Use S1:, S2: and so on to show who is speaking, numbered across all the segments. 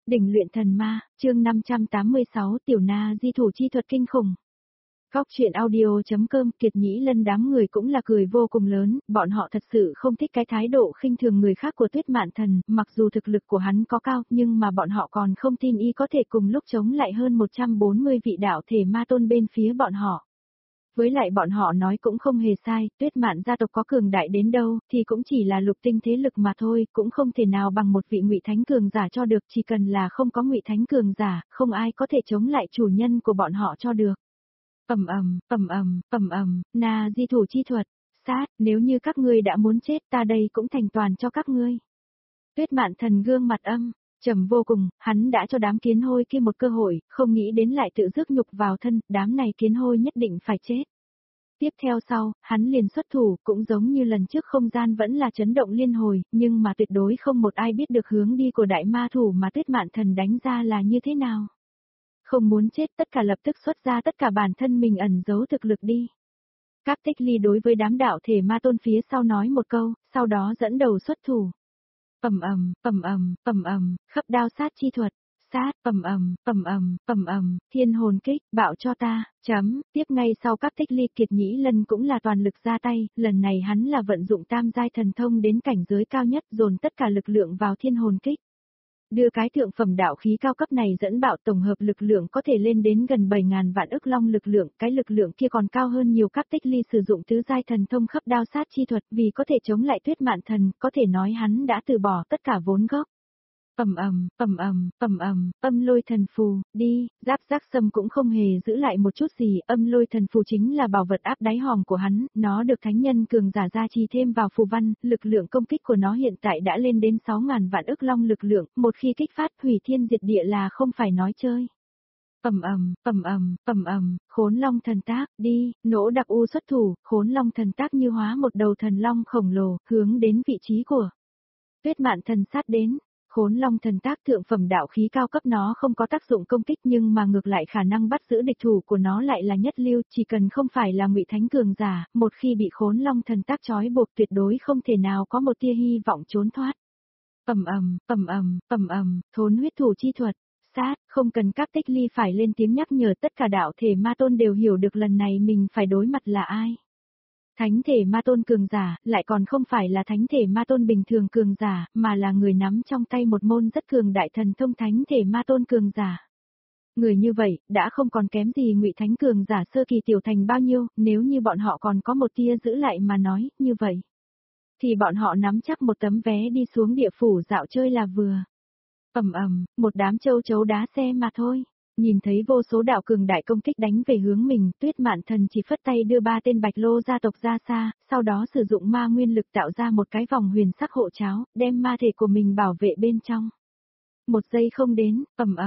S1: Đỉnh luyện thần ma, chương 586 Tiểu Na di thủ chi thuật kinh khủng. Góc chuyện audio.com Kiệt Nhĩ Lân đám người cũng là cười vô cùng lớn, bọn họ thật sự không thích cái thái độ khinh thường người khác của Tuyết Mạn Thần, mặc dù thực lực của hắn có cao nhưng mà bọn họ còn không tin y có thể cùng lúc chống lại hơn 140 vị đạo thể ma tôn bên phía bọn họ. Với lại bọn họ nói cũng không hề sai, Tuyết Mạn gia tộc có cường đại đến đâu, thì cũng chỉ là lục tinh thế lực mà thôi, cũng không thể nào bằng một vị Ngụy Thánh cường giả cho được, chỉ cần là không có Ngụy Thánh cường giả, không ai có thể chống lại chủ nhân của bọn họ cho được. Na di thủ chi thuật, sát, nếu như các ngươi đã muốn chết ta đây cũng thành toàn cho các ngươi. Tuyết Mạn Thần gương mặt trầm vô cùng, hắn đã cho đám kiến hôi kia một cơ hội, không nghĩ đến lại tự rước nhục vào thân, đám này kiến hôi nhất định phải chết. Tiếp theo sau, hắn liền xuất thủ, cũng giống như lần trước không gian vẫn là chấn động liên hồi, nhưng mà tuyệt đối không một ai biết được hướng đi của đại ma thủ mà Tuyết Mạn Thần đánh ra là như thế nào. Không muốn chết tất cả lập tức xuất ra tất cả bản thân mình ẩn giấu thực lực đi. Các Tích Ly đối với đám đạo thể ma tôn phía sau nói một câu, sau đó dẫn đầu xuất thủ. Khắp đao sát chi thuật, sát, thiên hồn kích, bạo cho ta, tiếp ngay sau các Tích Ly Kiệt Nhĩ Lân cũng là toàn lực ra tay, lần này hắn là vận dụng tam giai thần thông đến cảnh giới cao nhất dồn tất cả lực lượng vào thiên hồn kích. Đưa cái thượng phẩm đạo khí cao cấp này dẫn bạo tổng hợp lực lượng có thể lên đến gần 7.000 vạn ức long lực lượng, cái lực lượng kia còn cao hơn nhiều các Tích Ly sử dụng tứ giai thần thông khắp đao sát chi thuật vì có thể chống lại Tuyết Mạn Thần, có thể nói hắn đã từ bỏ tất cả vốn gốc. Âm lôi thần phù, đi, Giáp Giác Sâm cũng không hề giữ lại một chút gì, âm lôi thần phù chính là bảo vật áp đáy hòm của hắn, nó được thánh nhân cường giả gia trì thêm vào phù văn, lực lượng công kích của nó hiện tại đã lên đến 6.000 vạn ức long lực lượng, một khi kích phát hủy thiên diệt địa là không phải nói chơi. Khốn long thần tác, đi, Nỗ Đặc U xuất thủ, khốn long thần tác như hóa một đầu thần long khổng lồ, hướng đến vị trí của Tuyết Mạn Thần sát đến. Khốn long thần tác thượng phẩm đạo khí cao cấp nó không có tác dụng công kích nhưng mà ngược lại khả năng bắt giữ địch thủ của nó lại là nhất lưu, chỉ cần không phải là Ngụy Thánh cường giả, một khi bị khốn long thần tác trói buộc tuyệt đối không thể nào có một tia hy vọng trốn thoát. Thốn huyết thủ chi thuật, sát, không cần các Tích Ly phải lên tiếng nhắc nhở, tất cả đạo thể ma tôn đều hiểu được lần này mình phải đối mặt là ai. Thánh thể ma tôn cường giả, lại còn không phải là thánh thể ma tôn bình thường cường giả, mà là người nắm trong tay một môn rất cường đại thần thông thánh thể ma tôn cường giả. Người như vậy, đã không còn kém gì Ngụy Thánh cường giả sơ kỳ tiểu thành bao nhiêu, nếu như bọn họ còn có một tia giữ lại mà nói, như vậy. Thì bọn họ nắm chắc một tấm vé đi xuống địa phủ dạo chơi là vừa. Một đám châu chấu đá xe mà thôi. Nhìn thấy vô số đạo cường đại công kích đánh về hướng mình, Tuyết Mạn Thần chỉ phất tay đưa 3 tên Bạch Lô gia tộc ra xa, sau đó sử dụng ma nguyên lực tạo ra một cái vòng huyền sắc hộ cháo, đem ma thể của mình bảo vệ bên trong. Một giây không đến,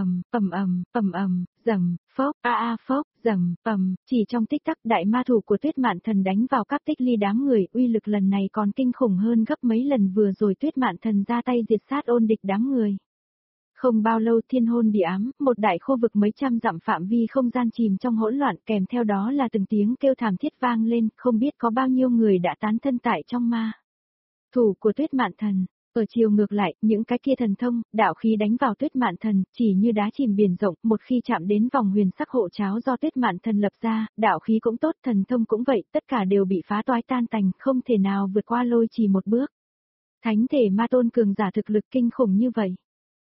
S1: rầm, phốc, rầm, chỉ trong tích tắc đại ma thủ của Tuyết Mạn Thần đánh vào các Tích Ly đám người, uy lực lần này còn kinh khủng hơn gấp mấy lần vừa rồi Tuyết Mạn Thần ra tay diệt sát ôn địch đám người. Không bao lâu thiên hôn địa ám, một đại khu vực mấy trăm dặm phạm vi không gian chìm trong hỗn loạn, kèm theo đó là từng tiếng kêu thảm thiết vang lên, không biết có bao nhiêu người đã tán thân tại trong ma thủ của Tuyết Mạn Thần. Ở chiều ngược lại, những cái kia thần thông, đạo khí đánh vào Tuyết Mạn Thần, chỉ như đá chìm biển rộng, một khi chạm đến vòng huyền sắc hộ cháo do Tuyết Mạn Thần lập ra, đạo khí cũng tốt, thần thông cũng vậy, tất cả đều bị phá toái tan tành, không thể nào vượt qua lôi chỉ một bước. Thánh thể ma tôn cường giả thực lực kinh khủng như vậy.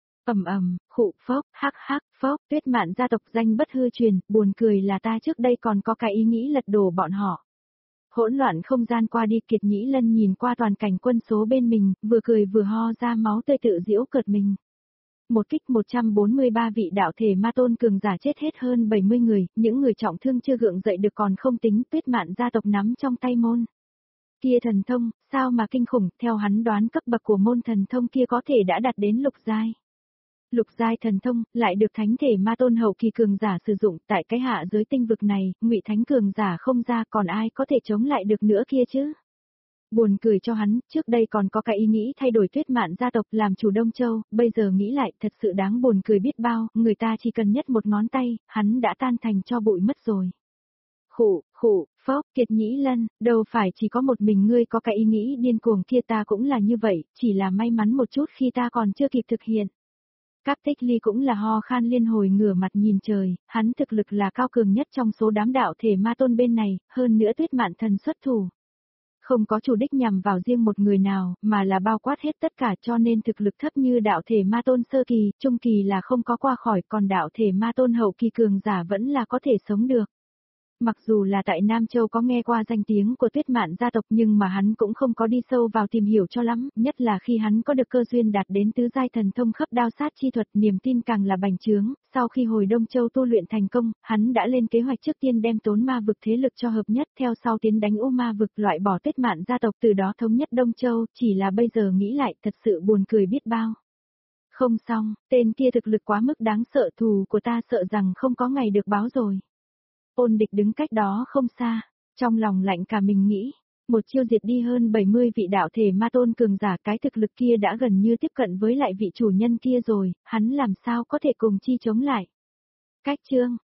S1: Phốc, Tuyết Mạn gia tộc danh bất hư truyền, buồn cười là ta trước đây còn có cái ý nghĩ lật đổ bọn họ. Hỗn loạn không gian qua đi, Kiệt Nhĩ Lân nhìn qua toàn cảnh quân số bên mình, vừa cười vừa ho ra máu tươi tự giễu cợt mình. Một kích 143 vị đạo thể ma tôn cường giả chết hết hơn 70 người, những người trọng thương chưa gượng dậy được còn không tính, Tuyết Mạn gia tộc nắm trong tay môn kia thần thông, sao mà kinh khủng, theo hắn đoán cấp bậc của môn thần thông kia có thể đã đạt đến lục giai. Lục giai thần thông, lại được thánh thể ma tôn hậu kỳ cường giả sử dụng, tại cái hạ giới tinh vực này, Ngụy Thánh cường giả không ra, còn ai có thể chống lại được nữa kia chứ? Buồn cười cho hắn, trước đây còn có cái ý nghĩ thay đổi Tuyết Mạn gia tộc làm chủ Đông Châu, bây giờ nghĩ lại, thật sự đáng buồn cười biết bao, người ta chỉ cần nhất một ngón tay, hắn đã tan thành cho bụi mất rồi. Phốc, Kiệt Nhĩ Lân, đâu phải chỉ có một mình ngươi có cái ý nghĩ điên cuồng kia, ta cũng là như vậy, chỉ là may mắn một chút khi ta còn chưa kịp thực hiện. Các Tích Ly cũng là ho khan liên hồi ngửa mặt nhìn trời, hắn thực lực là cao cường nhất trong số đám đạo thể ma tôn bên này, hơn nữa Tuyết Mạn Thần xuất thủ. Không có chủ đích nhằm vào riêng một người nào, mà là bao quát hết tất cả, cho nên thực lực thấp như đạo thể ma tôn sơ kỳ, trung kỳ là không có qua khỏi, còn đạo thể ma tôn hậu kỳ cường giả vẫn là có thể sống được. Mặc dù là tại Nam Châu có nghe qua danh tiếng của Tuyết Mạn gia tộc nhưng mà hắn cũng không có đi sâu vào tìm hiểu cho lắm, nhất là khi hắn có được cơ duyên đạt đến tứ giai thần thông khắp đao sát chi thuật, niềm tin càng là bành trướng. Sau khi hồi Đông Châu tu luyện thành công, hắn đã lên kế hoạch trước tiên đem Tốn Ma vực thế lực cho hợp nhất, theo sau tiến đánh U Ma vực, loại bỏ Tuyết Mạn gia tộc, từ đó thống nhất Đông Châu, chỉ là bây giờ nghĩ lại thật sự buồn cười biết bao. Không xong, tên kia thực lực quá mức đáng sợ, thù của ta sợ rằng không có ngày được báo rồi. Ôn Địch đứng cách đó không xa, trong lòng lạnh cả mình nghĩ, một chiêu diệt đi hơn 70 vị đạo thể ma tôn cường giả, cái thực lực kia đã gần như tiếp cận với lại vị chủ nhân kia rồi, hắn làm sao có thể cùng chi chống lại. Cách chương